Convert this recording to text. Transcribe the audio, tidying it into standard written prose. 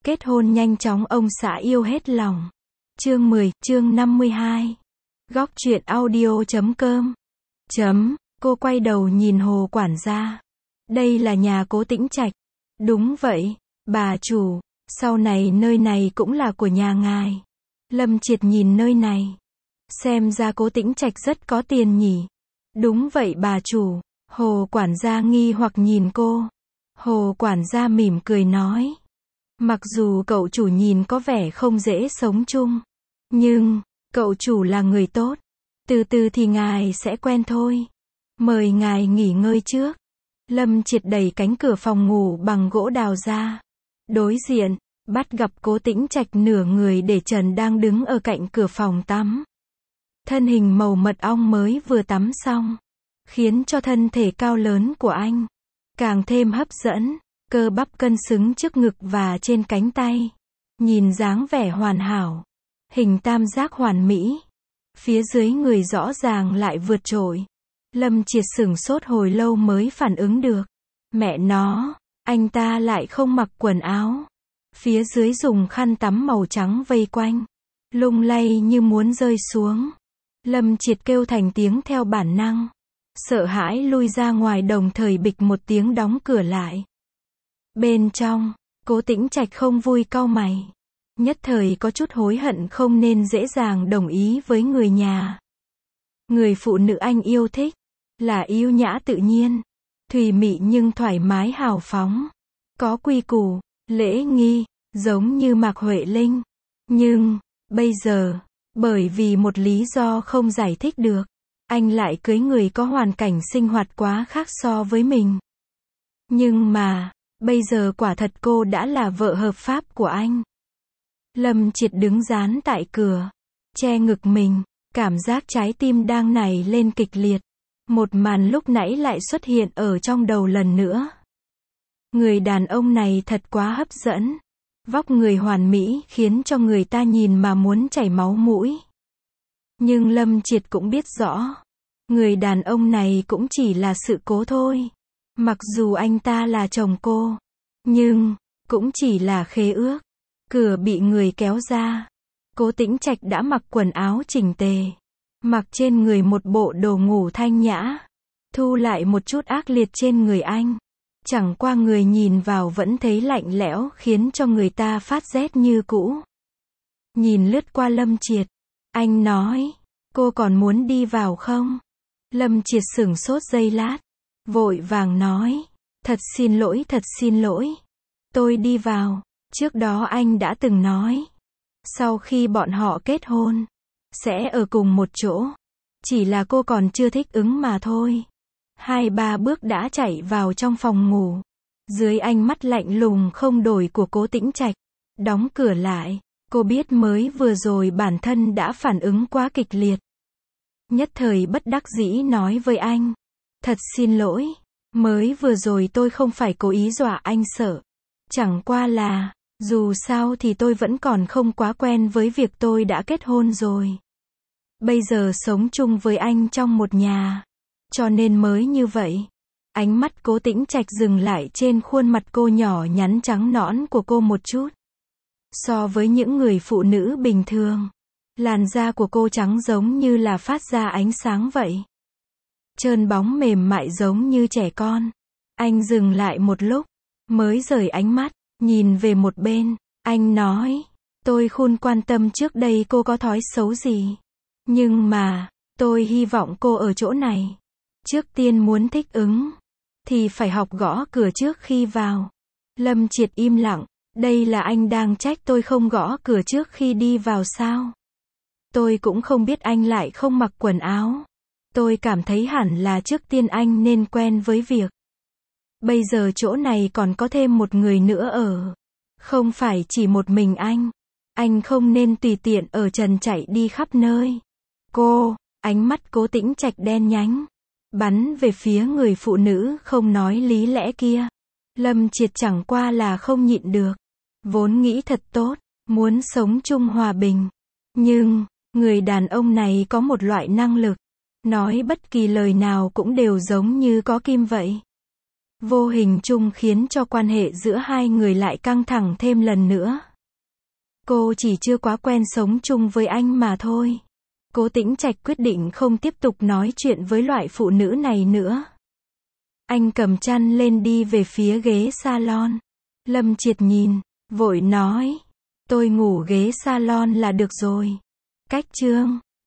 Kết hôn nhanh chóng ông xã yêu hết lòng. Chương 10, chương 52. Góc truyện audio.com. Cô quay đầu nhìn Hồ quản gia. Đây là nhà Cố Tĩnh Trạch. Đúng vậy, bà chủ, sau này nơi này cũng là của nhà ngài. Lâm Triệt nhìn nơi này. Xem ra Cố Tĩnh Trạch rất có tiền nhỉ. Đúng vậy bà chủ. Hồ quản gia nghi hoặc nhìn cô. Hồ quản gia mỉm cười nói. Mặc dù cậu chủ nhìn có vẻ không dễ sống chung, nhưng, cậu chủ là người tốt. Từ từ thì ngài sẽ quen thôi. Mời ngài nghỉ ngơi trước. Lâm Triệt đẩy cánh cửa phòng ngủ bằng gỗ đào ra. Đối diện, bắt gặp Cố Tĩnh Trạch nửa người để trần đang đứng ở cạnh cửa phòng tắm. Thân hình màu mật ong mới vừa tắm xong, khiến cho thân thể cao lớn của anh càng thêm hấp dẫn. Cơ bắp cân xứng trước ngực và trên cánh tay. Nhìn dáng vẻ hoàn hảo. Hình tam giác hoàn mỹ. Phía dưới người rõ ràng lại vượt trội. Lâm Triệt sửng sốt hồi lâu mới phản ứng được. Mẹ nó, anh ta lại không mặc quần áo. Phía dưới dùng khăn tắm màu trắng vây quanh. Lung lay như muốn rơi xuống. Lâm Triệt kêu thành tiếng theo bản năng. Sợ hãi lui ra ngoài đồng thời bịch một tiếng đóng cửa lại. Bên trong, Cố Tĩnh Trạch không vui cau mày. Nhất thời có chút hối hận không nên dễ dàng đồng ý với người nhà. Người phụ nữ anh yêu thích, là yêu nhã tự nhiên, thùy mị nhưng thoải mái hào phóng, có quy củ, lễ nghi, giống như Mạc Huệ Linh. Nhưng, bây giờ, bởi vì một lý do không giải thích được, anh lại cưới người có hoàn cảnh sinh hoạt quá khác so với mình. Nhưng mà, bây giờ quả thật cô đã là vợ hợp pháp của anh. Lâm Triệt đứng dán tại cửa, che ngực mình, cảm giác trái tim đang nảy lên kịch liệt. Một màn lúc nãy lại xuất hiện ở trong đầu lần nữa. Người đàn ông này thật quá hấp dẫn. Vóc người hoàn mỹ khiến cho người ta nhìn mà muốn chảy máu mũi. Nhưng Lâm Triệt cũng biết rõ, người đàn ông này cũng chỉ là sự cố thôi. Mặc dù anh ta là chồng cô, nhưng, cũng chỉ là khế ước. Cửa bị người kéo ra. Cố Tĩnh Trạch đã mặc quần áo chỉnh tề. Mặc trên người một bộ đồ ngủ thanh nhã. Thu lại một chút ác liệt trên người anh. Chẳng qua người nhìn vào vẫn thấy lạnh lẽo khiến cho người ta phát rét như cũ. Nhìn lướt qua Lâm Triệt. Anh nói, cô còn muốn đi vào không? Lâm Triệt sửng sốt giây lát. Vội vàng nói, thật xin lỗi. Tôi đi vào. Trước đó anh đã từng nói, sau khi bọn họ kết hôn, sẽ ở cùng một chỗ. Chỉ là cô còn chưa thích ứng mà thôi. 2-3 bước đã chạy vào trong phòng ngủ. Dưới ánh mắt lạnh lùng không đổi của Cố Tĩnh Trạch, đóng cửa lại. Cô biết mới vừa rồi bản thân đã phản ứng quá kịch liệt. Nhất thời bất đắc dĩ nói với anh, thật xin lỗi, mới vừa rồi tôi không phải cố ý dọa anh sợ. Chẳng qua là, dù sao thì tôi vẫn còn không quá quen với việc tôi đã kết hôn rồi. Bây giờ sống chung với anh trong một nhà, cho nên mới như vậy. Ánh mắt Cố Tĩnh Trạch dừng lại trên khuôn mặt cô nhỏ nhắn trắng nõn của cô một chút. So với những người phụ nữ bình thường, làn da của cô trắng giống như là phát ra ánh sáng vậy. Trơn bóng mềm mại giống như trẻ con. Anh dừng lại một lúc, mới rời ánh mắt, nhìn về một bên. Anh nói, tôi không quan tâm trước đây cô có thói xấu gì. Nhưng mà, tôi hy vọng cô ở chỗ này. Trước tiên muốn thích ứng, thì phải học gõ cửa trước khi vào. Lâm Triệt im lặng. Đây là anh đang trách tôi không gõ cửa trước khi đi vào sao? Tôi cũng không biết anh lại không mặc quần áo. Tôi cảm thấy hẳn là trước tiên anh nên quen với việc. Bây giờ chỗ này còn có thêm một người nữa ở. Không phải chỉ một mình anh. Anh không nên tùy tiện ở trần chạy đi khắp nơi. Cô, ánh mắt Cố Tĩnh Trạch đen nhánh, bắn về phía người phụ nữ không nói lý lẽ kia. Lâm Triệt chẳng qua là không nhịn được. Vốn nghĩ thật tốt, muốn sống chung hòa bình. Nhưng, người đàn ông này có một loại năng lực. Nói bất kỳ lời nào cũng đều giống như có kim vậy. vô hình chung khiến cho quan hệ giữa hai người lại căng thẳng thêm lần nữa. Cô chỉ chưa quá quen sống chung với anh mà thôi. Cố Tĩnh Trạch quyết định không tiếp tục nói chuyện với loại phụ nữ này nữa. Anh cầm chăn lên đi về phía ghế salon. Lâm Triệt nhìn, vội nói, tôi ngủ ghế salon là được rồi. Cách chương